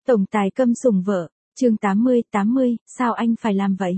Tổng tài câm sủng vợ, chương 80, sao anh phải làm vậy?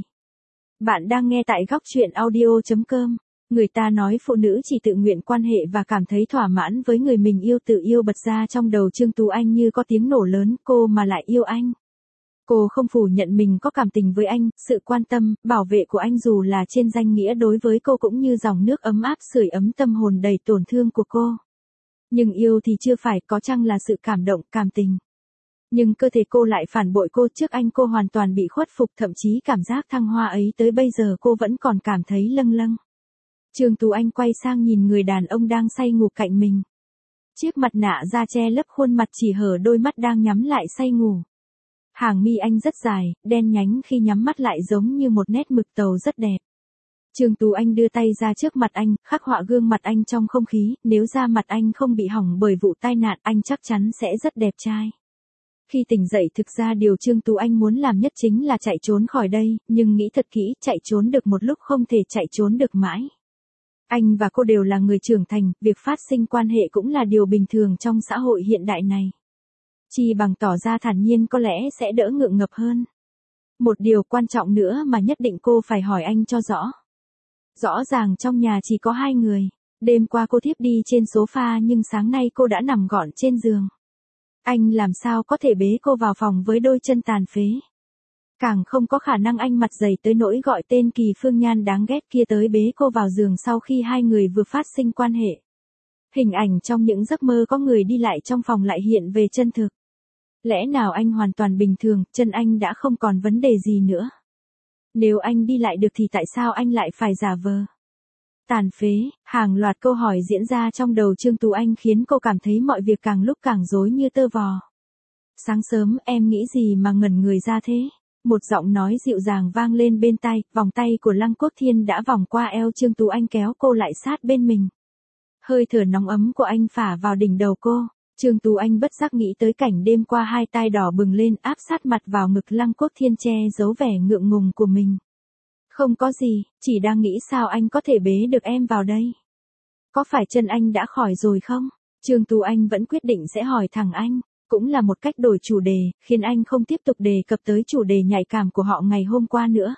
Bạn đang nghe tại góc truyện audio.com. Người ta nói phụ nữ chỉ tự nguyện quan hệ và cảm thấy thỏa mãn với người mình yêu, tự yêu bật ra trong đầu Trương Tú Anh như có tiếng nổ lớn, cô mà lại yêu anh. Cô không phủ nhận mình có cảm tình với anh, sự quan tâm, bảo vệ của anh dù là trên danh nghĩa đối với cô cũng như dòng nước ấm áp sưởi ấm tâm hồn đầy tổn thương của cô. Nhưng yêu thì chưa phải, có chăng là sự cảm động, cảm tình. Nhưng cơ thể cô lại phản bội cô, trước anh cô hoàn toàn bị khuất phục, thậm chí cảm giác thăng hoa ấy tới bây giờ cô vẫn còn cảm thấy lâng lâng. Trương Tú Anh quay sang nhìn người đàn ông đang say ngủ cạnh mình. Chiếc mặt nạ da che lấp khuôn mặt, chỉ hở đôi mắt đang nhắm lại say ngủ. Hàng mi anh rất dài, đen nhánh, khi nhắm mắt lại giống như một nét mực tàu rất đẹp. Trương Tú Anh đưa tay ra trước mặt anh, khắc họa gương mặt anh trong không khí, nếu da mặt anh không bị hỏng bởi vụ tai nạn anh chắc chắn sẽ rất đẹp trai. Khi tỉnh dậy thực ra điều Trương Tú Anh muốn làm nhất chính là chạy trốn khỏi đây, nhưng nghĩ thật kỹ, chạy trốn được một lúc không thể chạy trốn được mãi. Anh và cô đều là người trưởng thành, việc phát sinh quan hệ cũng là điều bình thường trong xã hội hiện đại này. Chi bằng tỏ ra thản nhiên có lẽ sẽ đỡ ngượng ngập hơn. Một điều quan trọng nữa mà nhất định cô phải hỏi anh cho rõ. Rõ ràng trong nhà chỉ có hai người, đêm qua cô thiếp đi trên sofa nhưng sáng nay cô đã nằm gọn trên giường. Anh làm sao có thể bế cô vào phòng với đôi chân tàn phế. Càng không có khả năng anh mặt dày tới nỗi gọi tên Kỳ Phương Nhan đáng ghét kia tới bế cô vào giường sau khi hai người vừa phát sinh quan hệ. Hình ảnh trong những giấc mơ có người đi lại trong phòng lại hiện về chân thực. Lẽ nào anh hoàn toàn bình thường, chân anh đã không còn vấn đề gì nữa. Nếu anh đi lại được thì tại sao anh lại phải giả vờ? Tàn phế, hàng loạt câu hỏi diễn ra trong đầu Trương Tú Anh khiến cô cảm thấy mọi việc càng lúc càng rối như tơ vò. Sáng sớm em nghĩ gì mà ngẩn người ra thế? Một giọng nói dịu dàng vang lên bên tai, vòng tay của Lăng Quốc Thiên đã vòng qua eo Trương Tú Anh kéo cô lại sát bên mình. Hơi thở nóng ấm của anh phả vào đỉnh đầu cô, Trương Tú Anh bất giác nghĩ tới cảnh đêm qua hai tai đỏ bừng lên áp sát mặt vào ngực Lăng Quốc Thiên che giấu vẻ ngượng ngùng của mình. Không có gì, chỉ đang nghĩ sao anh có thể bế được em vào đây. Có phải chân anh đã khỏi rồi không? Trương Tú Anh vẫn quyết định sẽ hỏi thẳng anh, cũng là một cách đổi chủ đề, khiến anh không tiếp tục đề cập tới chủ đề nhạy cảm của họ ngày hôm qua nữa.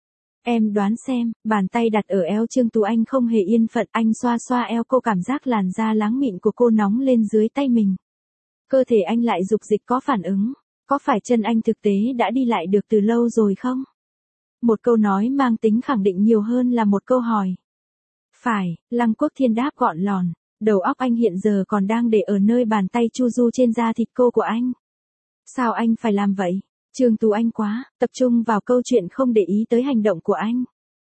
Em đoán xem, bàn tay đặt ở eo Trương Tú Anh không hề yên phận, anh xoa xoa eo cô, cảm giác làn da láng mịn của cô nóng lên dưới tay mình. Cơ thể anh lại dục dịch có phản ứng, có phải chân anh thực tế đã đi lại được từ lâu rồi không? Một câu nói mang tính khẳng định nhiều hơn là một câu hỏi. Phải, Lăng Quốc Thiên đáp gọn lòn, đầu óc anh hiện giờ còn đang để ở nơi bàn tay chu du trên da thịt cô của anh. Sao anh phải làm vậy? Trương Tú Anh quá, tập trung vào câu chuyện không để ý tới hành động của anh.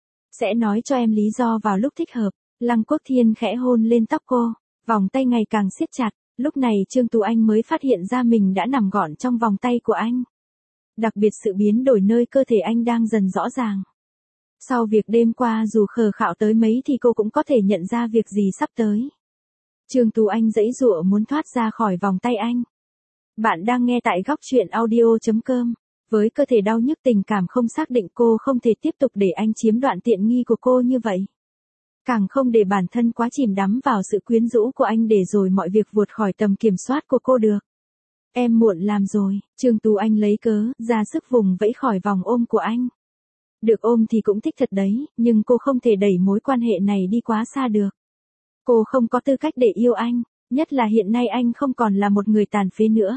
Sẽ nói cho em lý do vào lúc thích hợp. Lăng Quốc Thiên khẽ hôn lên tóc cô, vòng tay ngày càng siết chặt, lúc này Trương Tú Anh mới phát hiện ra mình đã nằm gọn trong vòng tay của anh. Đặc biệt sự biến đổi nơi cơ thể anh đang dần rõ ràng. Sau việc đêm qua dù khờ khạo tới mấy thì cô cũng có thể nhận ra việc gì sắp tới. Trương Tú Anh giãy giụa muốn thoát ra khỏi vòng tay anh. Bạn đang nghe tại góc truyện audio.com. Với cơ thể đau nhức tình cảm không xác định, cô không thể tiếp tục để anh chiếm đoạn tiện nghi của cô như vậy. Càng không để bản thân quá chìm đắm vào sự quyến rũ của anh để rồi mọi việc vượt khỏi tầm kiểm soát của cô được. Em muộn làm rồi, Trương Tú Anh lấy cớ, ra sức vùng vẫy khỏi vòng ôm của anh. Được ôm thì cũng thích thật đấy, nhưng cô không thể đẩy mối quan hệ này đi quá xa được. Cô không có tư cách để yêu anh, nhất là hiện nay anh không còn là một người tàn phế nữa.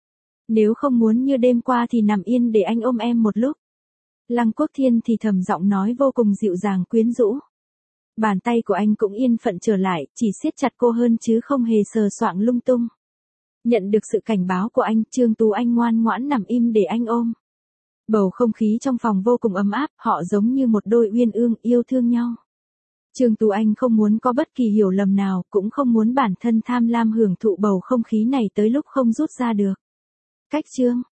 Nếu không muốn như đêm qua thì nằm yên để anh ôm em một lúc. Lăng Quốc Thiên thì thầm giọng nói vô cùng dịu dàng quyến rũ. Bàn tay của anh cũng yên phận trở lại, chỉ siết chặt cô hơn chứ không hề sờ soạng lung tung. Nhận được sự cảnh báo của anh, Trương Tú Anh ngoan ngoãn nằm im để anh ôm. Bầu không khí trong phòng vô cùng ấm áp, họ giống như một đôi uyên ương yêu thương nhau. Trương Tú Anh không muốn có bất kỳ hiểu lầm nào, cũng không muốn bản thân tham lam hưởng thụ bầu không khí này tới lúc không rút ra được. Cách chương